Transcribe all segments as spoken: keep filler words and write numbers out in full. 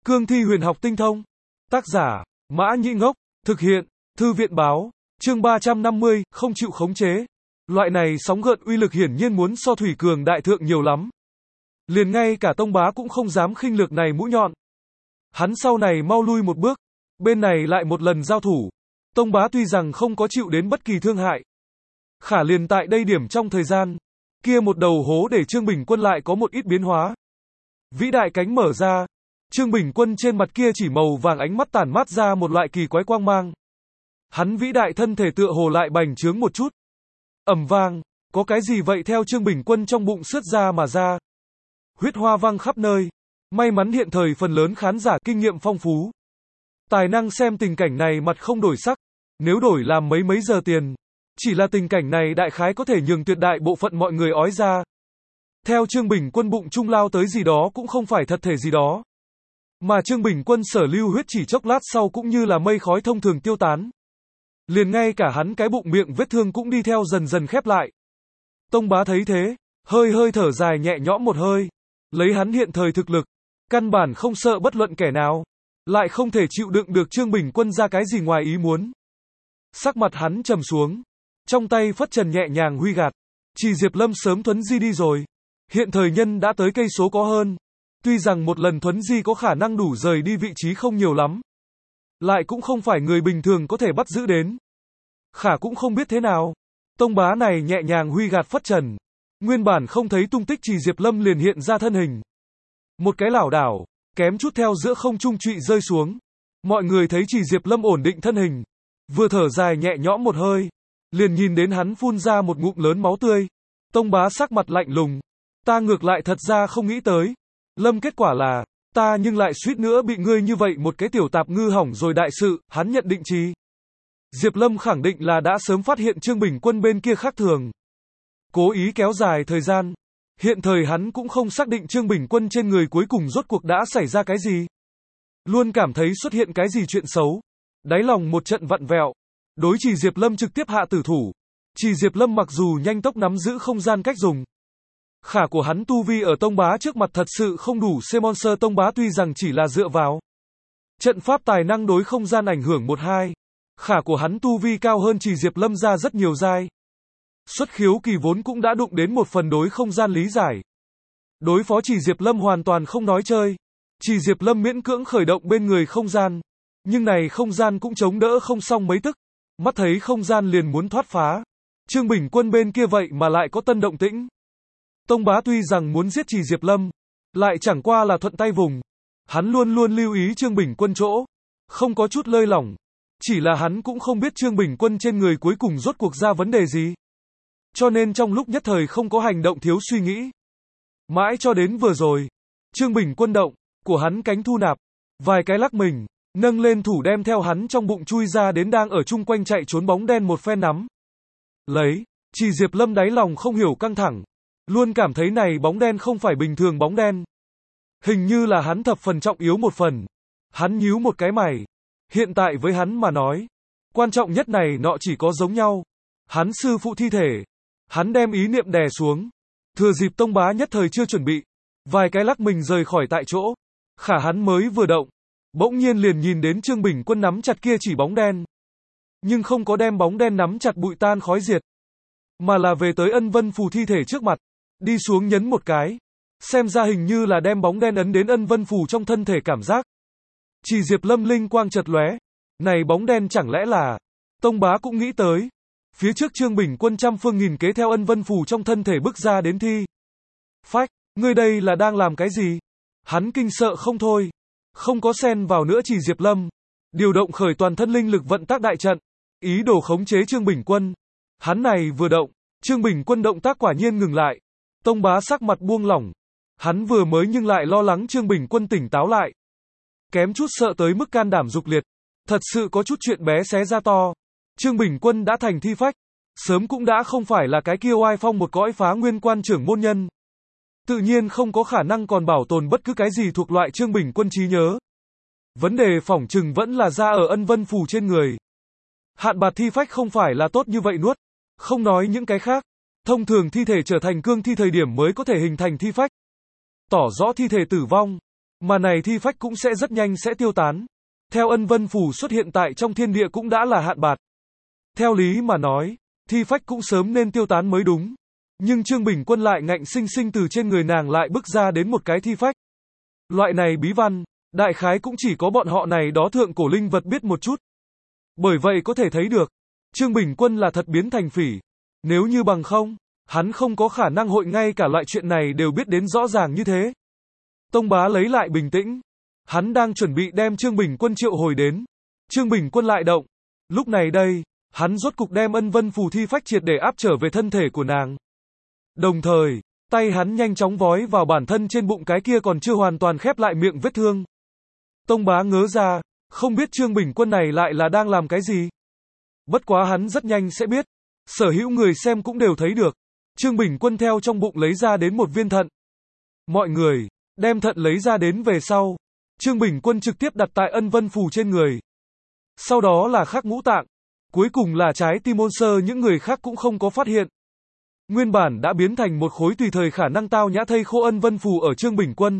Cương thi huyền học tinh thông. Tác giả, Mã Nhĩ Ngốc. Thực hiện, Thư viện báo. Chương ba trăm năm mươi, không chịu khống chế. Loại này sóng gợn uy lực hiển nhiên muốn so thủy cường đại thượng nhiều lắm. Liền ngay cả Tông Bá cũng không dám khinh lược này mũi nhọn. Hắn sau này mau lui một bước. Bên này lại một lần giao thủ. Tông Bá tuy rằng không có chịu đến bất kỳ thương hại. Khả liền tại đây điểm trong thời gian. Kia một đầu hố để Trương Bình Quân lại có một ít biến hóa. Vĩ đại cánh mở ra. Trương Bình Quân trên mặt kia chỉ màu vàng ánh mắt tản mát ra một loại kỳ quái quang mang. Hắn vĩ đại thân thể tựa hồ lại bành trướng một chút. Ầm vang, có cái gì vậy theo Trương Bình Quân trong bụng sướt ra mà ra. Huyết hoa văng khắp nơi. May mắn hiện thời phần lớn khán giả kinh nghiệm phong phú. Tài năng xem tình cảnh này mặt không đổi sắc. Nếu đổi làm mấy mấy giờ tiền. Chỉ là tình cảnh này đại khái có thể nhường tuyệt đại bộ phận mọi người ói ra. Theo Trương Bình Quân bụng trung lao tới gì đó cũng không phải thật thể gì đó. Mà Trương Bình Quân sở lưu huyết chỉ chốc lát sau cũng như là mây khói thông thường tiêu tán. Liền ngay cả hắn cái bụng miệng vết thương cũng đi theo dần dần khép lại. Tông Bá thấy thế, hơi hơi thở dài nhẹ nhõm một hơi. Lấy hắn hiện thời thực lực, căn bản không sợ bất luận kẻ nào. Lại không thể chịu đựng được Trương Bình Quân ra cái gì ngoài ý muốn. Sắc mặt hắn trầm xuống. Trong tay phất trần nhẹ nhàng huy gạt. Chỉ Diệp Lâm sớm thuấn di đi rồi. Hiện thời nhân đã tới cây số có hơn. Tuy rằng một lần thuấn di có khả năng đủ rời đi vị trí không nhiều lắm. Lại cũng không phải người bình thường có thể bắt giữ đến. Khả cũng không biết thế nào. Tông Bá này nhẹ nhàng huy gạt phất trần. Nguyên bản không thấy tung tích Chỉ Diệp Lâm liền hiện ra thân hình. Một cái lảo đảo, kém chút theo giữa không trung trụy rơi xuống. Mọi người thấy Chỉ Diệp Lâm ổn định thân hình. Vừa thở dài nhẹ nhõm một hơi. Liền nhìn đến hắn phun ra một ngụm lớn máu tươi. Tông Bá sắc mặt lạnh lùng. Ta ngược lại thật ra không nghĩ tới. Lâm kết quả là, ta nhưng lại suýt nữa bị ngươi như vậy một cái tiểu tạp ngư hỏng rồi đại sự, hắn nhận định chi. Diệp Lâm khẳng định là đã sớm phát hiện Trương Bình Quân bên kia khác thường. Cố ý kéo dài thời gian. Hiện thời hắn cũng không xác định Trương Bình Quân trên người cuối cùng rốt cuộc đã xảy ra cái gì. Luôn cảm thấy xuất hiện cái gì chuyện xấu. Đáy lòng một trận vặn vẹo. Đối Chỉ Diệp Lâm trực tiếp hạ tử thủ. Chỉ Diệp Lâm mặc dù nhanh tốc nắm giữ không gian cách dùng. Khả của hắn tu vi ở Tông Bá trước mặt thật sự không đủ. C-Monster Tông Bá tuy rằng chỉ là dựa vào trận pháp tài năng đối không gian ảnh hưởng một hai. Khả của hắn tu vi cao hơn Chỉ Diệp Lâm ra rất nhiều giai. Xuất khiếu kỳ vốn cũng đã đụng đến một phần đối không gian lý giải. Đối phó Chỉ Diệp Lâm hoàn toàn không nói chơi. Chỉ Diệp Lâm miễn cưỡng khởi động bên người không gian. Nhưng này không gian cũng chống đỡ không xong mấy tức. Mắt thấy không gian liền muốn thoát phá. Trương Bình Quân bên kia vậy mà lại có tân động tĩnh. Tông Bá tuy rằng muốn giết Chỉ Diệp Lâm, lại chẳng qua là thuận tay vùng. Hắn luôn luôn lưu ý Trương Bình Quân chỗ, không có chút lơi lỏng. Chỉ là hắn cũng không biết Trương Bình Quân trên người cuối cùng rốt cuộc ra vấn đề gì. Cho nên trong lúc nhất thời không có hành động thiếu suy nghĩ. Mãi cho đến vừa rồi, Trương Bình Quân động, của hắn cánh thu nạp, vài cái lắc mình, nâng lên thủ đem theo hắn trong bụng chui ra đến đang ở chung quanh chạy trốn bóng đen một phen nắm. Lấy, Chỉ Diệp Lâm đáy lòng không hiểu căng thẳng. Luôn cảm thấy này bóng đen không phải bình thường bóng đen. Hình như là hắn thập phần trọng yếu một phần. Hắn nhíu một cái mày. Hiện tại với hắn mà nói, quan trọng nhất này nọ chỉ có giống nhau. Hắn sư phụ thi thể. Hắn đem ý niệm đè xuống. Thừa dịp Tông Bá nhất thời chưa chuẩn bị. Vài cái lắc mình rời khỏi tại chỗ. Khả hắn mới vừa động. Bỗng nhiên liền nhìn đến Trương Bình Quân nắm chặt kia chỉ bóng đen. Nhưng không có đem bóng đen nắm chặt bụi tan khói diệt. Mà là về tới Ân Vân Phù thi thể trước mặt. Đi xuống nhấn một cái. Xem ra hình như là đem bóng đen ấn đến Ân Vân Phù trong thân thể cảm giác. Chỉ Diệp Lâm linh quang chợt lóe. Này bóng đen chẳng lẽ là... Tông Bá cũng nghĩ tới. Phía trước Trương Bình Quân trăm phương nghìn kế theo Ân Vân Phù trong thân thể bước ra đến thi. Phách, ngươi đây là đang làm cái gì? Hắn kinh sợ không thôi. Không có xen vào nữa Chỉ Diệp Lâm. Điều động khởi toàn thân linh lực vận tác đại trận. Ý đồ khống chế Trương Bình Quân. Hắn này vừa động. Trương Bình Quân động tác quả nhiên ngừng lại. Tông Bá sắc mặt buông lỏng. Hắn vừa mới nhưng lại lo lắng Trương Bình Quân tỉnh táo lại. Kém chút sợ tới mức can đảm dục liệt. Thật sự có chút chuyện bé xé ra to. Trương Bình Quân đã thành thi phách. Sớm cũng đã không phải là cái kia oai phong một cõi phá nguyên quan trưởng môn nhân. Tự nhiên không có khả năng còn bảo tồn bất cứ cái gì thuộc loại Trương Bình Quân trí nhớ. Vấn đề phỏng chừng vẫn là ra ở Ân Vân Phù trên người. Hạn bạt thi phách không phải là tốt như vậy nuốt. Không nói những cái khác. Thông thường thi thể trở thành cương thi thời điểm mới có thể hình thành thi phách. Tỏ rõ thi thể tử vong. Mà này thi phách cũng sẽ rất nhanh sẽ tiêu tán. Theo ân vân phù xuất hiện tại trong thiên địa cũng đã là hạn bạt. Theo lý mà nói, thi phách cũng sớm nên tiêu tán mới đúng. Nhưng Trương Bình Quân lại ngạnh sinh sinh từ trên người nàng lại bức ra đến một cái thi phách. Loại này bí văn, đại khái cũng chỉ có bọn họ này đó thượng cổ linh vật biết một chút. Bởi vậy có thể thấy được, Trương Bình Quân là thật biến thành phỉ. Nếu như bằng không, hắn không có khả năng hội ngay cả loại chuyện này đều biết đến rõ ràng như thế. Tông Bá lấy lại bình tĩnh. Hắn đang chuẩn bị đem Trương Bình Quân triệu hồi đến. Trương Bình Quân lại động. Lúc này đây, hắn rốt cục đem ân vân phù thi phách triệt để áp trở về thân thể của nàng. Đồng thời, tay hắn nhanh chóng vói vào bản thân trên bụng cái kia còn chưa hoàn toàn khép lại miệng vết thương. Tông Bá ngớ ra, không biết Trương Bình Quân này lại là đang làm cái gì. Bất quá hắn rất nhanh sẽ biết. Sở hữu người xem cũng đều thấy được. Trương Bình Quân theo trong bụng lấy ra đến một viên thận. Mọi người, đem thận lấy ra đến về sau. Trương Bình Quân trực tiếp đặt tại ân vân phù trên người. Sau đó là khắc ngũ tạng. Cuối cùng là trái tim môn sơ những người khác cũng không có phát hiện. Nguyên bản đã biến thành một khối tùy thời khả năng tao nhã thây khô ân vân phù ở Trương Bình Quân.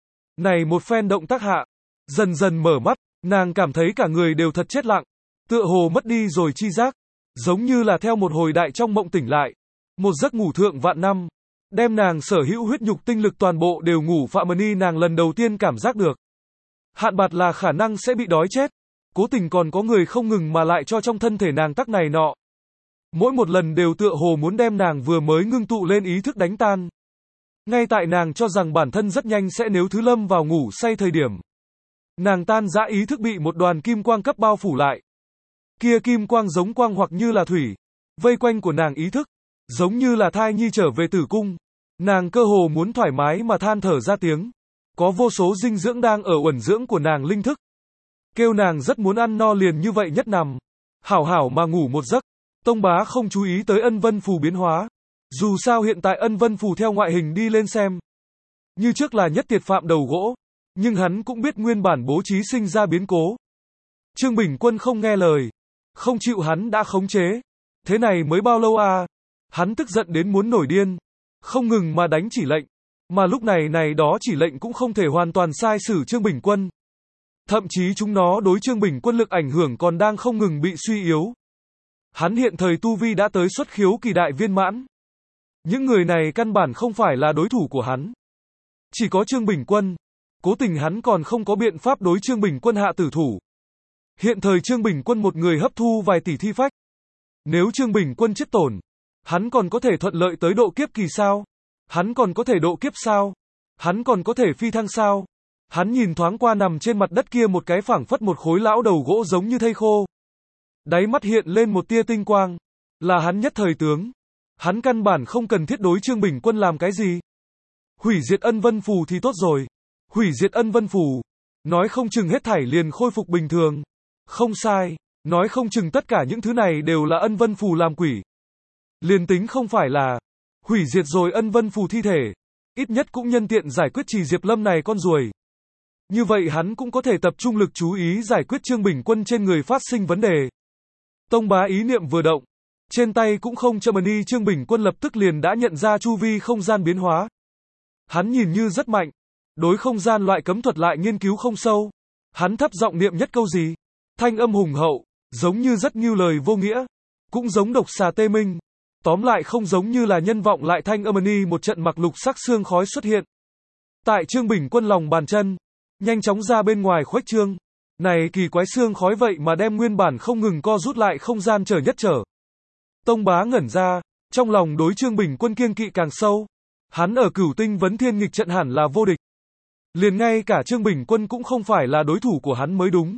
Này một phen động tác hạ. Dần dần mở mắt, nàng cảm thấy cả người đều thật chết lặng. Tựa hồ mất đi rồi chi giác. Giống như là theo một hồi đại trong mộng tỉnh lại. Một giấc ngủ thượng vạn năm. Đem nàng sở hữu huyết nhục tinh lực toàn bộ đều ngủ Phạm Mani nàng lần đầu tiên cảm giác được. Hạn bạt là khả năng sẽ bị đói chết. Cố tình còn có người không ngừng mà lại cho trong thân thể nàng tắc này nọ. Mỗi một lần đều tựa hồ muốn đem nàng vừa mới ngưng tụ lên ý thức đánh tan. Ngay tại nàng cho rằng bản thân rất nhanh sẽ nếu thứ lâm vào ngủ say thời điểm. Nàng tan dã ý thức bị một đoàn kim quang cấp bao phủ lại. Kia kim quang giống quang hoặc như là thủy. Vây quanh của nàng ý thức. Giống như là thai nhi trở về tử cung. Nàng cơ hồ muốn thoải mái mà than thở ra tiếng. Có vô số dinh dưỡng đang ở uẩn dưỡng của nàng linh thức. Kêu nàng rất muốn ăn no liền như vậy nhất nằm. Hảo hảo mà ngủ một giấc. Tông Bá không chú ý tới ân vân phù biến hóa. Dù sao hiện tại ân vân phù theo ngoại hình đi lên xem. Như trước là nhất tiệt phạm đầu gỗ. Nhưng hắn cũng biết nguyên bản bố trí sinh ra biến cố. Trương Bình Quân không nghe lời. Không chịu hắn đã khống chế. Thế này mới bao lâu à? Hắn tức giận đến muốn nổi điên. Không ngừng mà đánh chỉ lệnh. Mà lúc này này đó chỉ lệnh cũng không thể hoàn toàn sai sử Trương Bình Quân. Thậm chí chúng nó đối Trương Bình Quân lực ảnh hưởng còn đang không ngừng bị suy yếu. Hắn hiện thời tu vi đã tới xuất khiếu kỳ đại viên mãn. Những người này căn bản không phải là đối thủ của hắn. Chỉ có Trương Bình Quân. Cố tình hắn còn không có biện pháp đối Trương Bình Quân hạ tử thủ. Hiện thời Trương Bình Quân một người hấp thu vài tỷ thi phách. Nếu Trương Bình Quân chết tổn, hắn còn có thể thuận lợi tới độ kiếp kỳ sao? Hắn còn có thể độ kiếp sao? Hắn còn có thể phi thăng sao? Hắn nhìn thoáng qua nằm trên mặt đất kia một cái phảng phất một khối lão đầu gỗ giống như thây khô. Đáy mắt hiện lên một tia tinh quang. Là hắn nhất thời tướng. Hắn căn bản không cần thiết đối Trương Bình Quân làm cái gì. Hủy diệt ân vân phù thì tốt rồi. Hủy diệt ân vân phù. Nói không chừng hết thảy liền khôi phục bình thường. Không sai. Nói không chừng tất cả những thứ này đều là ân vân phù làm quỷ. Liền tính không phải là hủy diệt rồi ân vân phù thi thể. Ít nhất cũng nhân tiện giải quyết Trì Diệp Lâm này con ruồi. Như vậy hắn cũng có thể tập trung lực chú ý giải quyết Trương Bình Quân trên người phát sinh vấn đề. Tông Bá ý niệm vừa động. Trên tay cũng không chậm đi Trương Bình Quân lập tức liền đã nhận ra chu vi không gian biến hóa. Hắn nhìn như rất mạnh. Đối không gian loại cấm thuật lại nghiên cứu không sâu. Hắn thấp giọng niệm nhất câu gì. Thanh âm hùng hậu. Giống như rất nghiêu lời vô nghĩa. Cũng giống độc xà tê minh. Tóm lại không giống như là nhân vọng lại thanh âm ni một trận mặc lục sắc xương khói xuất hiện. Tại Trương Bình Quân lòng bàn chân. Nhanh chóng ra bên ngoài khuếch trương. Này kỳ quái xương khói vậy mà đem nguyên bản không ngừng co rút lại không gian trở nhất trở. Tông Bá ngẩn ra. Trong lòng đối Trương Bình Quân kiêng kỵ càng sâu. Hắn ở Cửu Tinh Vấn Thiên nghịch trận hẳn là vô địch. Liền ngay cả Trương Bình Quân cũng không phải là đối thủ của hắn mới đúng.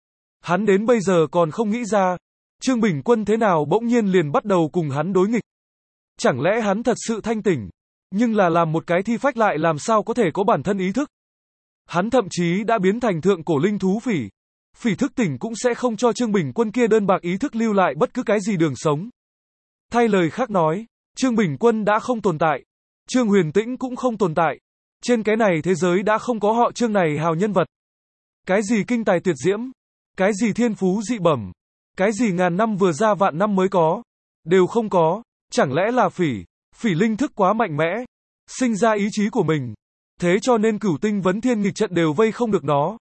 Hắn đến bây giờ còn không nghĩ ra. Trương Bình Quân thế nào bỗng nhiên liền bắt đầu cùng hắn đối nghịch. Chẳng lẽ hắn thật sự thanh tỉnh. Nhưng là làm một cái thi phách lại làm sao có thể có bản thân ý thức. Hắn thậm chí đã biến thành thượng cổ linh thú phỉ. Phỉ thức tỉnh cũng sẽ không cho Trương Bình Quân kia đơn bạc ý thức lưu lại bất cứ cái gì đường sống. Thay lời khác nói, Trương Bình Quân đã không tồn tại. Trương Huyền Tĩnh cũng không tồn tại. Trên cái này thế giới đã không có họ Trương này hào nhân vật. Cái gì kinh tài tuyệt diễm, cái gì thiên phú dị bẩm, cái gì ngàn năm vừa ra vạn năm mới có, đều không có. Chẳng lẽ là phỉ, phỉ linh thức quá mạnh mẽ, sinh ra ý chí của mình. Thế cho nên cửu tinh vấn thiên nghịch trận đều vây không được nó.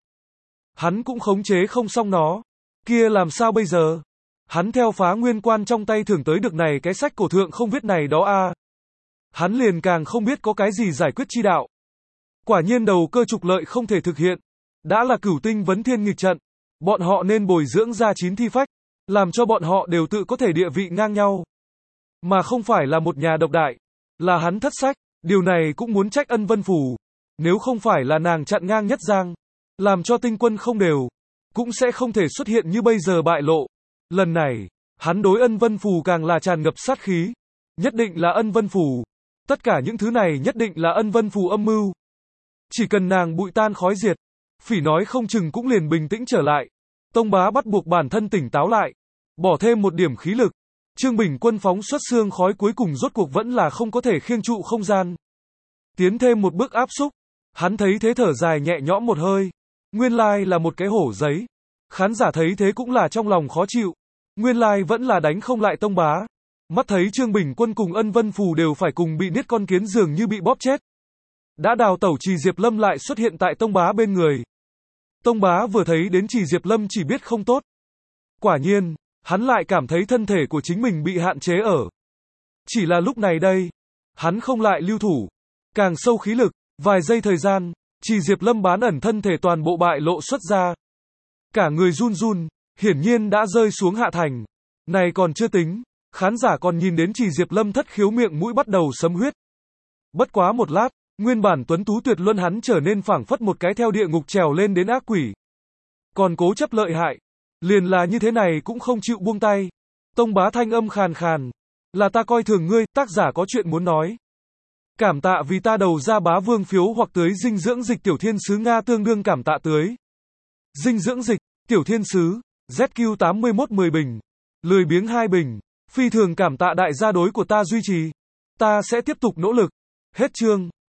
Hắn cũng khống chế không xong nó. Kia làm sao bây giờ? Hắn theo Phá Nguyên Quan trong tay thưởng tới được này cái sách cổ thượng không viết này đó a. À. Hắn liền càng không biết có cái gì giải quyết chi đạo. Quả nhiên đầu cơ trục lợi không thể thực hiện. Đã là cửu tinh vấn thiên nghịch trận, bọn họ nên bồi dưỡng ra chín thi phách, làm cho bọn họ đều tự có thể địa vị ngang nhau. Mà không phải là một nhà độc đại, là hắn thất sách, điều này cũng muốn trách Ân Vân Phủ. Nếu không phải là nàng chặn ngang nhất giang, làm cho tinh quân không đều, cũng sẽ không thể xuất hiện như bây giờ bại lộ. Lần này, hắn đối Ân Vân Phủ càng là tràn ngập sát khí. Nhất định là Ân Vân Phủ. Tất cả những thứ này nhất định là Ân Vân Phủ âm mưu. Chỉ cần nàng bụi tan khói diệt, Phỉ nói không chừng cũng liền bình tĩnh trở lại. Tông bá bắt buộc bản thân tỉnh táo lại, bỏ thêm một điểm khí lực. Trương Bình Quân phóng xuất xương khói cuối cùng rốt cuộc vẫn là không có thể khiêng trụ không gian. Tiến thêm một bước áp xúc, hắn thấy thế thở dài nhẹ nhõm một hơi. Nguyên lai là một cái hổ giấy. Khán giả thấy thế cũng là trong lòng khó chịu. Nguyên lai vẫn là đánh không lại tông bá. Mắt thấy Trương Bình Quân cùng Ân Vân Phù đều phải cùng bị niết con kiến dường như bị bóp chết. Đã đào tẩu Trì Diệp Lâm lại xuất hiện tại tông bá bên người. Tông bá vừa thấy đến Trì Diệp Lâm chỉ biết không tốt. Quả nhiên, hắn lại cảm thấy thân thể của chính mình bị hạn chế ở. Chỉ là lúc này đây, hắn không lại lưu thủ, càng sâu khí lực, vài giây thời gian, Trì Diệp Lâm bán ẩn thân thể toàn bộ bại lộ xuất ra. Cả người run run, hiển nhiên đã rơi xuống hạ thành. Này còn chưa tính, khán giả còn nhìn đến Trì Diệp Lâm thất khiếu miệng mũi bắt đầu sấm huyết. Bất quá một lát, nguyên bản tuấn tú tuyệt luân hắn trở nên phảng phất một cái theo địa ngục trèo lên đến ác quỷ. Còn cố chấp lợi hại, liền là như thế này cũng không chịu buông tay. Tông bá thanh âm khàn khàn, là ta coi thường ngươi, tác giả có chuyện muốn nói. Cảm tạ vì ta đầu ra bá vương phiếu hoặc tưới dinh dưỡng dịch tiểu thiên sứ Nga tương đương cảm tạ tưới. Dinh dưỡng dịch, tiểu thiên sứ, Z Q tám mươi mốt mười bình, lười biếng hai bình, phi thường cảm tạ đại gia đối của ta duy trì. Ta sẽ tiếp tục nỗ lực. Hết chương.